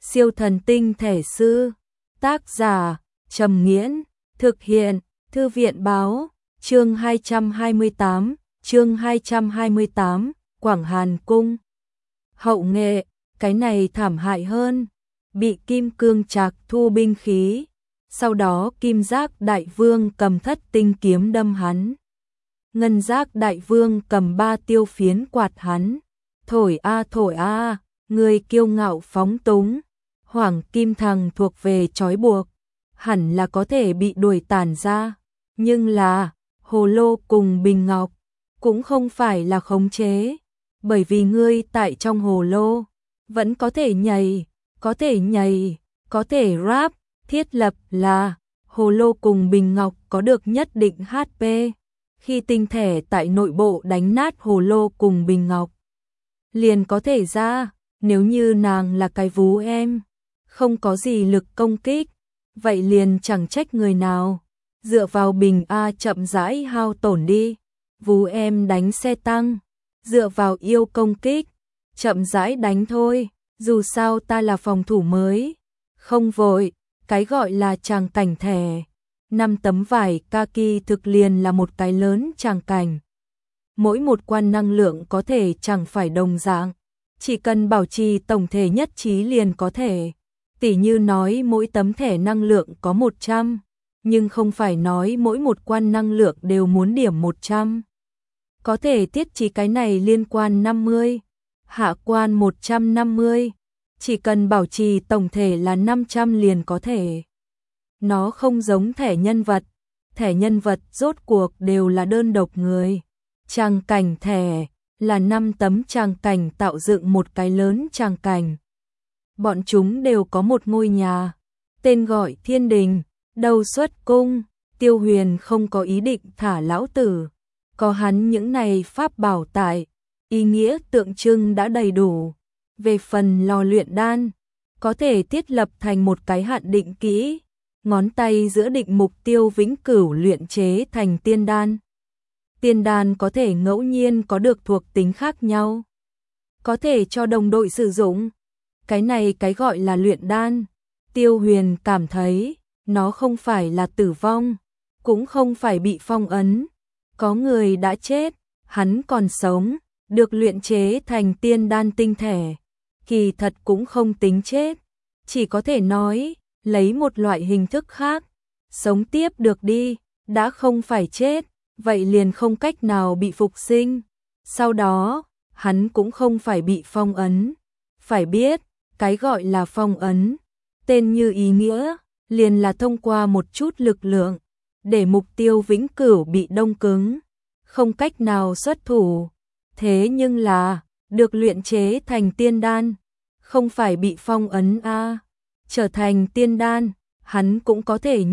Siêu thần tinh thể sư. Tác giả Trầm Nghiễn. Thực hiện Thư viện Báo. Chương 228, Quảng Hàn Cung. Hậu nghệ, cái này thảm hại hơn. Bị Kim Cương Trạc thu binh khí. Sau đó Kim Giác Đại Vương cầm Thất Tinh kiếm đâm hắn. Ngân Giác Đại Vương cầm 3 tiêu phiến quạt hắn. Thổi a, người kiêu ngạo phóng túng. Hoàng Kim Thằng thuộc về trói buộc, hẳn là có thể bị đuổi tản ra. Nhưng là, hồ lô cùng bình ngọc, cũng không phải là khống chế. Bởi vì ngươi tại trong hồ lô, vẫn có thể nhảy, có thể rap. Thiết lập là, hồ lô cùng bình ngọc có được nhất định HP. Khi tinh thể tại nội bộ đánh nát hồ lô cùng bình ngọc, liền có thể ra. Nếu như nàng là cái vú em, không có gì lực công kích, vậy liền chẳng trách người nào. Dựa vào bình A chậm rãi hao tổn đi. Vú em đánh xe tăng, dựa vào yêu công kích, chậm rãi đánh thôi. Dù sao ta là phòng thủ mới, không vội. Cái gọi là tràng cảnh thẻ, 5 tấm vải kaki thực liền là một cái lớn tràng cảnh. Mỗi một quan năng lượng có thể chẳng phải đồng dạng, chỉ cần bảo trì tổng thể nhất trí liền có thể. Tỉ như nói mỗi tấm thẻ năng lượng có 100, nhưng không phải nói mỗi một quan năng lượng đều muốn điểm 100. Có thể tiết trí cái này liên quan 50, hạ quan 150. Chỉ cần bảo trì tổng thể là 500 liền có thể. Nó không giống thẻ nhân vật rốt cuộc đều là đơn độc người. Tràng cảnh thẻ là 5 tấm tràng cảnh tạo dựng một cái lớn tràng cảnh. Bọn chúng đều có một ngôi nhà, tên gọi Thiên Đình, đầu xuất cung. Tiêu Huyền không có ý định thả lão tử, có hắn những này pháp bảo tại, ý nghĩa tượng trưng đã đầy đủ. Về phần lò luyện đan, có thể thiết lập thành một cái hạn định kỹ, ngón tay giữa định mục tiêu vĩnh cửu luyện chế thành tiên đan. Tiên đan có thể ngẫu nhiên có được thuộc tính khác nhau, có thể cho đồng đội sử dụng. Cái này cái gọi là luyện đan. Tiêu Huyền cảm thấy, nó không phải là tử vong, cũng không phải bị phong ấn. Có người đã chết, hắn còn sống, được luyện chế thành tiên đan tinh thể. Kỳ thật cũng không tính chết, chỉ có thể nói, lấy một loại hình thức khác, sống tiếp được đi. Đã không phải chết, vậy liền không cách nào bị phục sinh. Sau đó, hắn cũng không phải bị phong ấn. Phải biết, cái gọi là phong ấn, tên như ý nghĩa, liền là thông qua một chút lực lượng, để mục tiêu vĩnh cửu bị đông cứng, không cách nào xuất thủ. Thế nhưng là, được luyện chế thành tiên đan, không phải bị phong ấn a. Trở thành tiên đan, hắn cũng có thể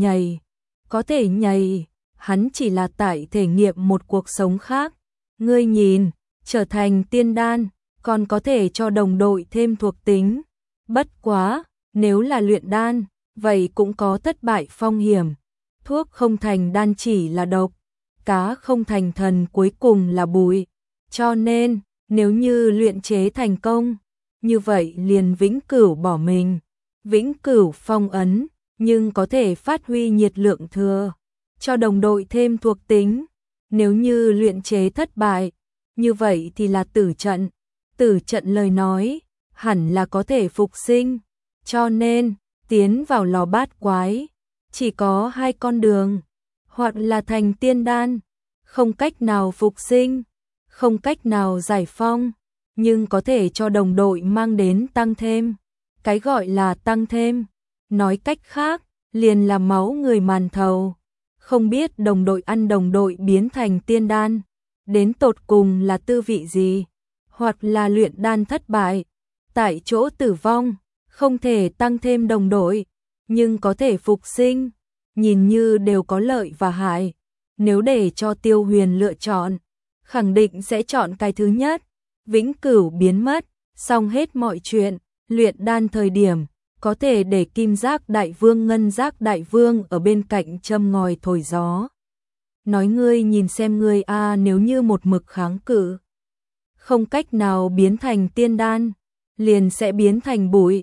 nhảy, hắn chỉ là tại thể nghiệm một cuộc sống khác. Ngươi nhìn, trở thành tiên đan, còn có thể cho đồng đội thêm thuộc tính. Bất quá, nếu là luyện đan, vậy cũng có thất bại phong hiểm. Thuốc không thành đan chỉ là độc, cá không thành thần cuối cùng là bụi. Cho nên, nếu như luyện chế thành công, như vậy liền vĩnh cửu bỏ mình, vĩnh cửu phong ấn, nhưng có thể phát huy nhiệt lượng thừa, cho đồng đội thêm thuộc tính. Nếu như luyện chế thất bại, như vậy thì là tử trận. Tử trận lời nói, hẳn là có thể phục sinh. Cho nên, tiến vào lò bát quái, chỉ có 2 con đường, hoặc là thành tiên đan, không cách nào phục sinh, không cách nào giải phong, nhưng có thể cho đồng đội mang đến tăng thêm. Cái gọi là tăng thêm, nói cách khác, liền là máu người màn thầu. Không biết đồng đội ăn đồng đội biến thành tiên đan, đến tột cùng là tư vị gì, hoặc là luyện đan thất bại, tại chỗ tử vong, không thể tăng thêm đồng đội, nhưng có thể phục sinh, nhìn như đều có lợi và hại. Nếu để cho Tiêu Huyền lựa chọn, khẳng định sẽ chọn cái thứ nhất, vĩnh cửu biến mất, xong hết mọi chuyện. Luyện đan thời điểm, có thể để Kim Giác Đại Vương Ngân Giác Đại Vương ở bên cạnh châm ngòi thổi gió. Nói ngươi nhìn xem ngươi a, nếu như một mực kháng cự, không cách nào biến thành tiên đan, liền sẽ biến thành bụi.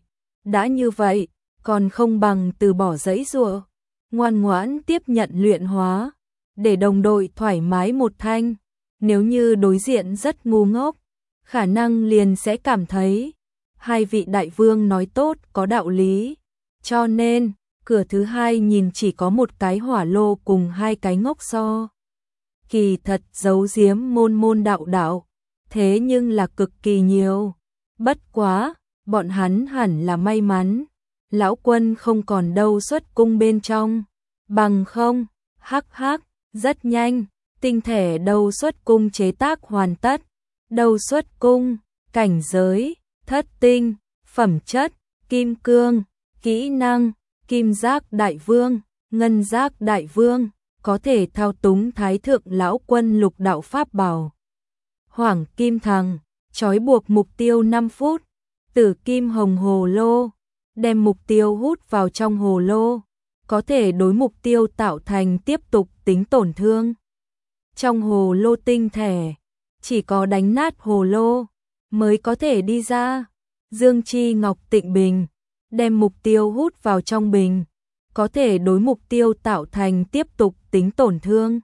đã như vậy, còn không bằng từ bỏ giấy giụa, ngoan ngoãn tiếp nhận luyện hóa, để đồng đội thoải mái một thanh. Nếu như đối diện rất ngu ngốc, khả năng liền sẽ cảm thấy hai vị đại vương nói tốt có đạo lý. Cho nên, cửa thứ hai nhìn chỉ có một cái hỏa lô cùng hai cái ngốc so. Kỳ thật giấu giếm môn môn đạo đạo, thế nhưng là cực kỳ nhiều. Bất quá, bọn hắn hẳn là may mắn, lão quân không còn đâu xuất cung bên trong. Bằng không, hắc hắc, rất nhanh, tinh thể đầu xuất cung chế tác hoàn tất. Đầu xuất cung, cảnh giới, thất tinh, phẩm chất, kim cương, kỹ năng, kim giác đại vương, ngân giác đại vương, có thể thao túng thái thượng lão quân lục đạo pháp bảo. Hoàng kim thằng, trói buộc mục tiêu 5 phút, tử kim hồng hồ lô, đem mục tiêu hút vào trong hồ lô, có thể đối mục tiêu tạo thành tiếp tục tính tổn thương. Trong hồ lô tinh thể, chỉ có đánh nát hồ lô mới có thể đi ra. Dương chi ngọc tịnh bình, đem mục tiêu hút vào trong bình, có thể đối mục tiêu tạo thành tiếp tục tính tổn thương.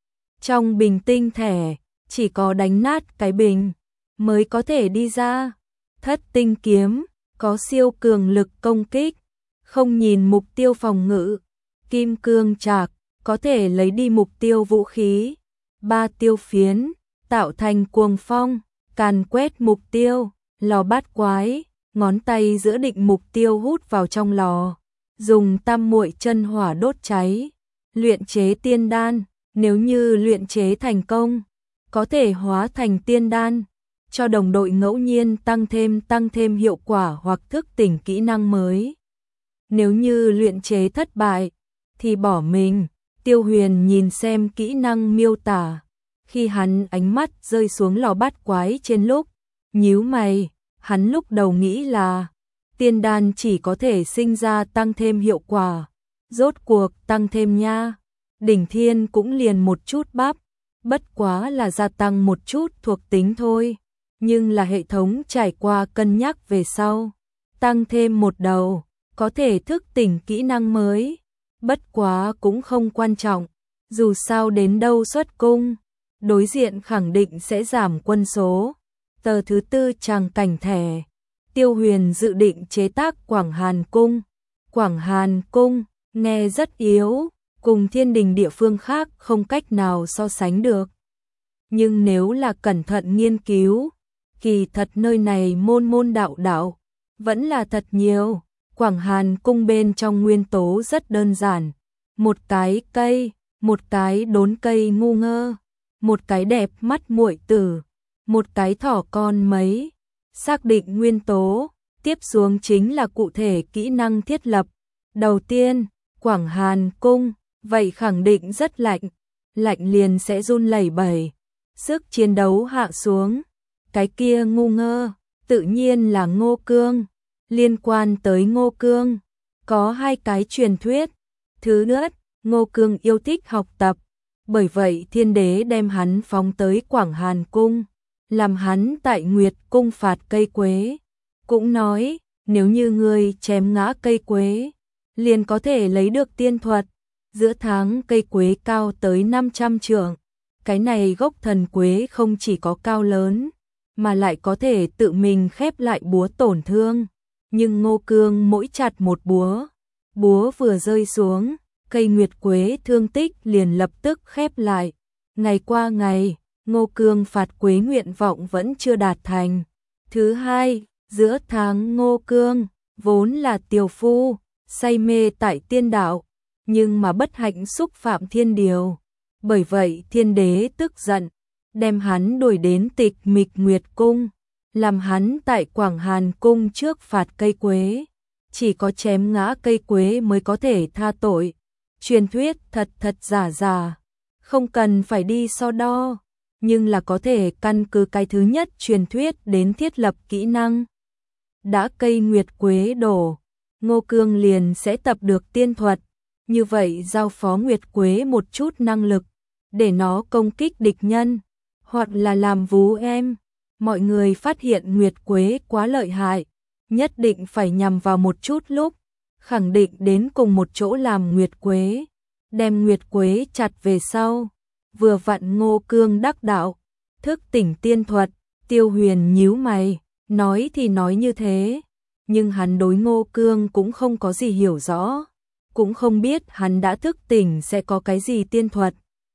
Trong bình tinh thể, chỉ có đánh nát cái bình mới có thể đi ra. Thất tinh kiếm, có siêu cường lực công kích, không nhìn mục tiêu phòng ngự. Kim cương trạc, có thể lấy đi mục tiêu vũ khí. Ba tiêu phiến, tạo thành cuồng phong, càn quét mục tiêu. Lò bát quái, ngón tay giữa định mục tiêu hút vào trong lò, dùng tam muội chân hỏa đốt cháy. Luyện chế tiên đan, nếu như luyện chế thành công, có thể hóa thành tiên đan, cho đồng đội ngẫu nhiên tăng thêm hiệu quả hoặc thức tỉnh kỹ năng mới. Nếu như luyện chế thất bại, thì bỏ mình. Tiêu Huyền nhìn xem kỹ năng miêu tả, khi hắn ánh mắt rơi xuống lò bát quái trên lúc, nhíu mày, hắn lúc đầu nghĩ là tiên đan chỉ có thể sinh ra tăng thêm hiệu quả, rốt cuộc tăng thêm nha. Đỉnh thiên cũng liền một chút bắp, bất quá là gia tăng một chút thuộc tính thôi, nhưng là hệ thống trải qua cân nhắc về sau, tăng thêm một đầu, có thể thức tỉnh kỹ năng mới. Bất quá cũng không quan trọng, dù sao đến đâu xuất cung, đối diện khẳng định sẽ giảm quân số. Tờ thứ tư tràng cảnh thẻ, Tiêu Huyền dự định chế tác Quảng Hàn Cung. Quảng Hàn Cung, nghe rất yếu, cùng thiên đình địa phương khác không cách nào so sánh được. Nhưng nếu là cẩn thận nghiên cứu, kỳ thật nơi này môn môn đạo đạo, vẫn là thật nhiều. Quảng Hàn Cung bên trong nguyên tố rất đơn giản. Một cái cây, một cái đốn cây ngu ngơ, một cái đẹp mắt muội tử, một cái thỏ con mấy. Xác định nguyên tố, tiếp xuống chính là cụ thể kỹ năng thiết lập. Đầu tiên, Quảng Hàn Cung, vậy khẳng định rất lạnh, lạnh liền sẽ run lẩy bẩy, sức chiến đấu hạ xuống. Cái kia ngu ngơ, tự nhiên là Ngô Cương. Liên quan tới Ngô Cương, có hai cái truyền thuyết. Thứ nhất, Ngô Cương yêu thích học tập, bởi vậy thiên đế đem hắn phóng tới Quảng Hàn Cung, làm hắn tại Nguyệt Cung phạt cây quế. Cũng nói, nếu như ngươi chém ngã cây quế, liền có thể lấy được tiên thuật. Giữa tháng cây quế cao tới 500 trượng. Cái này gốc thần quế không chỉ có cao lớn, mà lại có thể tự mình khép lại búa tổn thương. Nhưng Ngô Cương mỗi chặt một búa, búa vừa rơi xuống, cây nguyệt quế thương tích liền lập tức khép lại. Ngày qua ngày, Ngô Cương phạt quế nguyện vọng vẫn chưa đạt thành. Thứ hai, giữa tháng Ngô Cương, vốn là tiều phu, say mê tại tiên đạo, nhưng mà bất hạnh xúc phạm thiên điều. Bởi vậy thiên đế tức giận, đem hắn đuổi đến Tịch Mịch Nguyệt Cung, làm hắn tại Quảng Hàn Cung trước phạt cây quế. Chỉ có chém ngã cây quế mới có thể tha tội. Truyền thuyết thật thật giả giả, không cần phải đi so đo, nhưng là có thể căn cứ cái thứ nhất truyền thuyết đến thiết lập kỹ năng. Đã cây nguyệt quế đổ, Ngô Cương liền sẽ tập được tiên thuật, như vậy giao phó nguyệt quế một chút năng lực, để nó công kích địch nhân, hoặc là làm vú em. Mọi người phát hiện nguyệt quế quá lợi hại, nhất định phải nhằm vào một chút lúc, khẳng định đến cùng một chỗ làm Nguyệt Quế, đem Nguyệt Quế chặt về sau. Vừa vặn Ngô Cương đắc đạo, thức tỉnh tiên thuật, Tiêu Huyền nhíu mày, nói thì nói như thế, nhưng hắn đối Ngô Cương cũng không có gì hiểu rõ, cũng không biết hắn đã thức tỉnh sẽ có cái gì tiên thuật.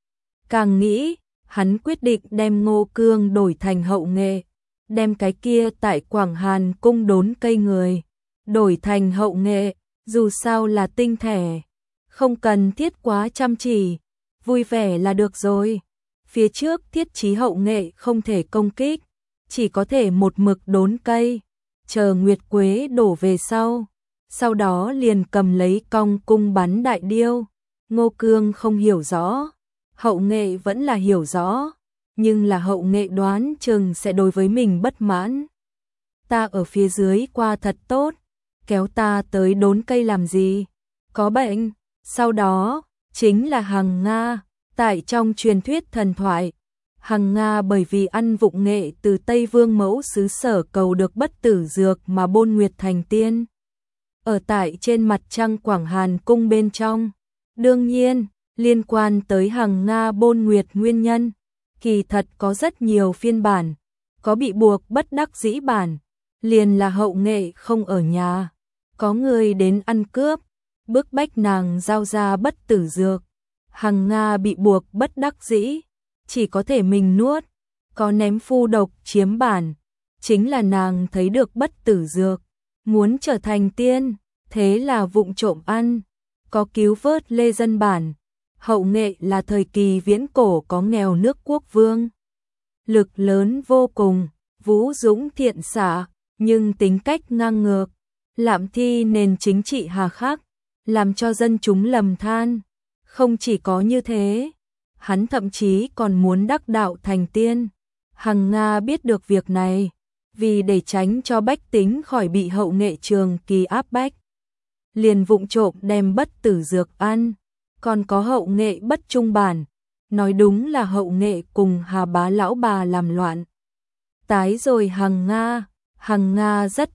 Càng nghĩ, hắn quyết định đem Ngô Cương đổi thành Hậu Nghệ, đem cái kia tại Quảng Hàn cung đốn cây người, đổi thành Hậu Nghệ, dù sao là tinh thể, không cần thiết quá chăm chỉ, vui vẻ là được rồi. Phía trước thiết trí Hậu Nghệ không thể công kích, chỉ có thể một mực đốn cây, chờ Nguyệt Quế đổ về sau đó liền cầm lấy cong cung bắn đại điêu. Ngô Cương không hiểu rõ, Hậu Nghệ vẫn là hiểu rõ, nhưng là Hậu Nghệ đoán chừng sẽ đối với mình bất mãn. Ta ở phía dưới qua thật tốt, kéo ta tới đốn cây làm gì? Có bệnh. Sau đó, chính là Hằng Nga, tại trong truyền thuyết thần thoại. Hằng Nga bởi vì ăn vụng nghệ từ Tây Vương mẫu xứ sở cầu được bất tử dược mà bôn nguyệt thành tiên. Ở tại trên mặt trăng Quảng Hàn cung bên trong. Đương nhiên, liên quan tới Hằng Nga bôn nguyệt nguyên nhân, kỳ thật có rất nhiều phiên bản, có bị buộc bất đắc dĩ bản, liền là Hậu Nghệ không ở nhà, có người đến ăn cướp, bức bách nàng giao ra bất tử dược. Hằng Nga bị buộc bất đắc dĩ, chỉ có thể mình nuốt, có ném phu độc chiếm bản, chính là nàng thấy được bất tử dược, muốn trở thành tiên, thế là vụng trộm ăn, có cứu vớt lê dân bản. Hậu Nghệ là thời kỳ viễn cổ có nghèo nước quốc vương, lực lớn vô cùng, vũ dũng thiện xạ, nhưng tính cách ngang ngược, lạm thi nền chính trị hà khắc, làm cho dân chúng lầm than. Không chỉ có như thế, hắn thậm chí còn muốn đắc đạo thành tiên. Hằng Nga biết được việc này, vì để tránh cho bách tính khỏi bị Hậu Nghệ trường kỳ áp bách, liền vụng trộm đem bất tử dược ăn. Còn có Hậu Nghệ bất trung bản, nói đúng là Hậu Nghệ cùng Hà Bá lão bà làm loạn. Tái rồi Hằng Nga rất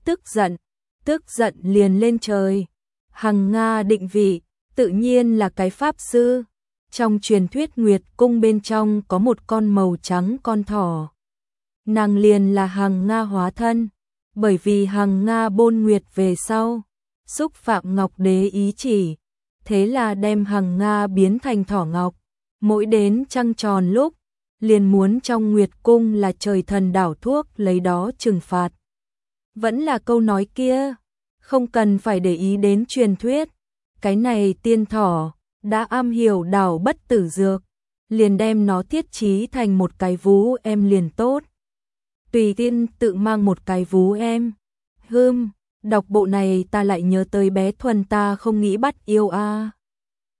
tức giận liền lên trời. Hằng Nga định vị, tự nhiên là cái pháp sư. Trong truyền thuyết Nguyệt cung bên trong có một con màu trắng con thỏ. Nàng liền là Hằng Nga hóa thân, bởi vì Hằng Nga bôn nguyệt về sau, xúc phạm Ngọc Đế ý chỉ, thế là đem Hằng Nga biến thành thỏ ngọc. Mỗi đến trăng tròn lúc, liền muốn trong Nguyệt cung là trời thần đảo thuốc lấy đó trừng phạt. Vẫn là câu nói kia, không cần phải để ý đến truyền thuyết, cái này tiên thỏ đã am hiểu đảo bất tử dược, liền đem nó thiết trí thành một cái vú em liền tốt. Tùy tiên tự mang một cái vú em. Đọc bộ này ta lại nhớ tới bé Thuần ta không nghĩ bắt yêu a.